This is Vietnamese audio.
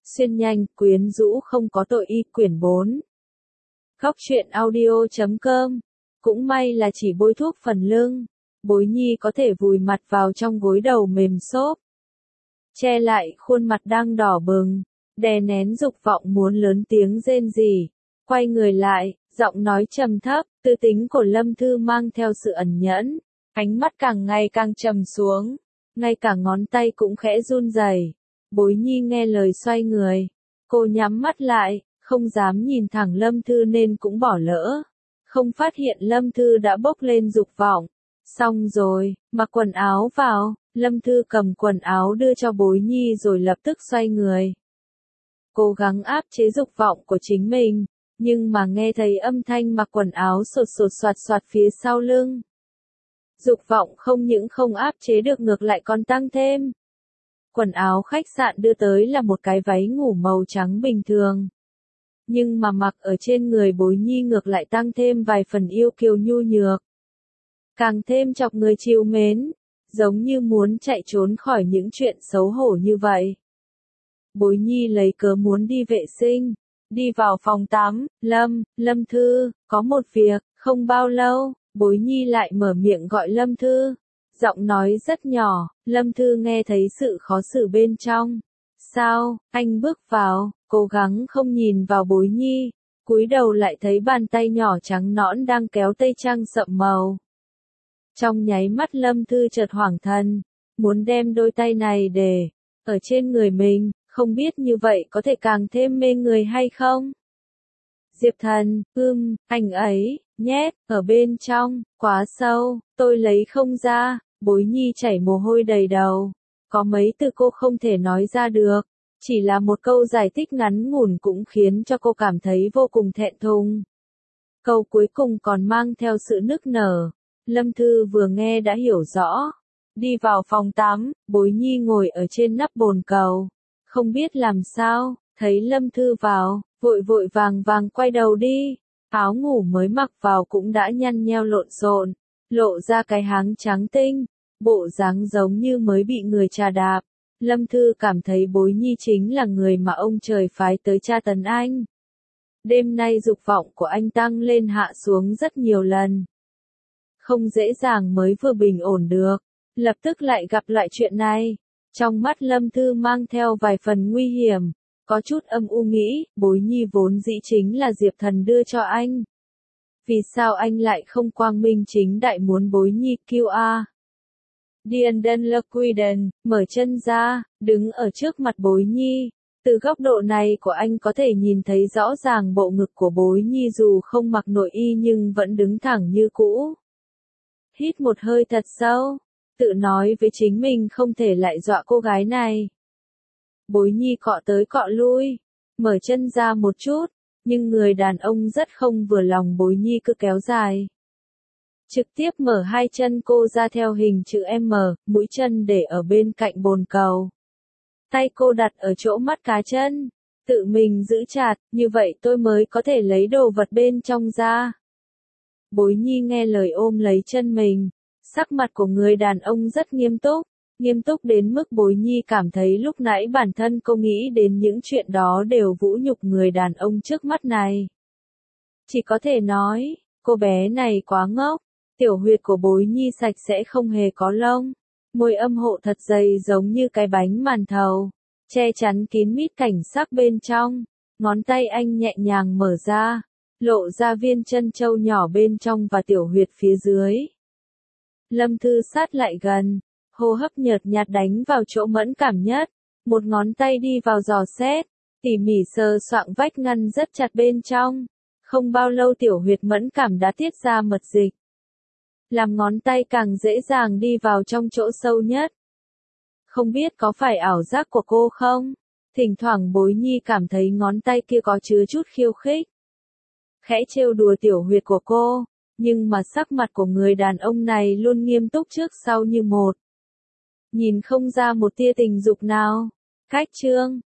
Xuyên nhanh, quyến rũ không có tội y quyển 4. Góc truyện audio.com. Cũng may là chỉ bôi thuốc phần lưng, Bối Nhi có thể vùi mặt vào trong gối đầu mềm xốp, che lại khuôn mặt đang đỏ bừng, đè nén dục vọng muốn lớn tiếng rên rỉ. Quay người lại, giọng nói trầm thấp, tư tính của Lâm Thư mang theo sự ẩn nhẫn, ánh mắt càng ngày càng trầm xuống, ngay cả ngón tay cũng khẽ run rẩy. Bối Nhi nghe lời xoay người, cô nhắm mắt lại, không dám nhìn thẳng Lâm Thư nên cũng bỏ lỡ, không phát hiện Lâm Thư đã bốc lên dục vọng. Xong rồi, mặc quần áo vào, Lâm Thư cầm quần áo đưa cho Bối Nhi rồi lập tức xoay người. Cố gắng áp chế dục vọng của chính mình, nhưng mà nghe thấy âm thanh mặc quần áo sột sột soạt soạt phía sau lưng. Dục vọng không những không áp chế được ngược lại còn tăng thêm. Quần áo khách sạn đưa tới là một cái váy ngủ màu trắng bình thường. Nhưng mà mặc ở trên người Bối Nhi ngược lại tăng thêm vài phần yêu kiều nhu nhược. Càng thêm chọc người trìu mến, giống như muốn chạy trốn khỏi những chuyện xấu hổ như vậy. Bối Nhi lấy cớ muốn đi vệ sinh, đi vào phòng tắm, Lâm Thư, có một việc. Không bao lâu, Bối Nhi lại mở miệng gọi Lâm Thư. Giọng nói rất nhỏ, Lâm Thư nghe thấy sự khó xử bên trong. Sao? Anh bước vào, cố gắng không nhìn vào Bối Nhi, cúi đầu lại thấy bàn tay nhỏ trắng nõn đang kéo tây trang sậm màu. Trong nháy mắt Lâm Thư chợt hoảng thần, muốn đem đôi tay này để ở trên người mình, không biết như vậy có thể càng thêm mê người hay không? Diệp Thần, anh ấy, nhét, ở bên trong, quá sâu, tôi lấy không ra. Bối Nhi chảy mồ hôi đầy đầu, có mấy từ cô không thể nói ra được, chỉ là một câu giải thích ngắn ngủn cũng khiến cho cô cảm thấy vô cùng thẹn thùng. Câu cuối cùng còn mang theo sự nức nở. Lâm Thư vừa nghe đã hiểu rõ. Đi vào phòng tắm, Bối Nhi ngồi ở trên nắp bồn cầu, không biết làm sao, thấy Lâm Thư vào, vội vội vàng vàng quay đầu đi, áo ngủ mới mặc vào cũng đã nhăn nheo lộn xộn, lộ ra cái háng trắng tinh, bộ dáng giống như mới bị người trà đạp. Lâm Thư cảm thấy Bối Nhi chính là người mà ông trời phái tới tra tấn anh. Đêm nay dục vọng của anh tăng lên hạ xuống rất nhiều lần. Không dễ dàng mới vừa bình ổn được, lập tức lại gặp loại chuyện này. Trong mắt Lâm Thư mang theo vài phần nguy hiểm, có chút âm u nghĩ, Bối Nhi vốn dĩ chính là Diệp Thần đưa cho anh. Vì sao anh lại không quang minh chính đại muốn Bối Nhi kêu a? Dienden Lequiden, mở chân ra, đứng ở trước mặt Bối Nhi. Từ góc độ này của anh có thể nhìn thấy rõ ràng bộ ngực của Bối Nhi dù không mặc nội y nhưng vẫn đứng thẳng như cũ. Hít một hơi thật sâu, tự nói với chính mình không thể lại dọa cô gái này. Bối Nhi cọ tới cọ lui, mở chân ra một chút, nhưng người đàn ông rất không vừa lòng Bối Nhi cứ kéo dài. Trực tiếp mở hai chân cô ra theo hình chữ M, mũi chân để ở bên cạnh bồn cầu. Tay cô đặt ở chỗ mắt cá chân, tự mình giữ chặt, như vậy tôi mới có thể lấy đồ vật bên trong ra. Bối Nhi nghe lời ôm lấy chân mình, sắc mặt của người đàn ông rất nghiêm túc đến mức Bối Nhi cảm thấy lúc nãy bản thân cô nghĩ đến những chuyện đó đều vũ nhục người đàn ông trước mắt này. Chỉ có thể nói, cô bé này quá ngốc. Tiểu huyệt của Bối Nhi sạch sẽ không hề có lông, môi âm hộ thật dày giống như cái bánh màn thầu, che chắn kín mít cảnh sắc bên trong. Ngón tay anh nhẹ nhàng mở ra, lộ ra viên chân châu nhỏ bên trong và tiểu huyệt phía dưới. Lâm Thư sát lại gần, hô hấp nhợt nhạt đánh vào chỗ mẫn cảm nhất, một ngón tay đi vào dò xét, tỉ mỉ sờ soạng vách ngăn rất chặt bên trong. Không bao lâu tiểu huyệt mẫn cảm đã tiết ra mật dịch, làm ngón tay càng dễ dàng đi vào trong chỗ sâu nhất. Không biết có phải ảo giác của cô không? Thỉnh thoảng Bối Nhi cảm thấy ngón tay kia có chứa chút khiêu khích. Khẽ trêu đùa tiểu huyệt của cô, nhưng mà sắc mặt của người đàn ông này luôn nghiêm túc trước sau như một. Nhìn không ra một tia tình dục nào. Khách trương,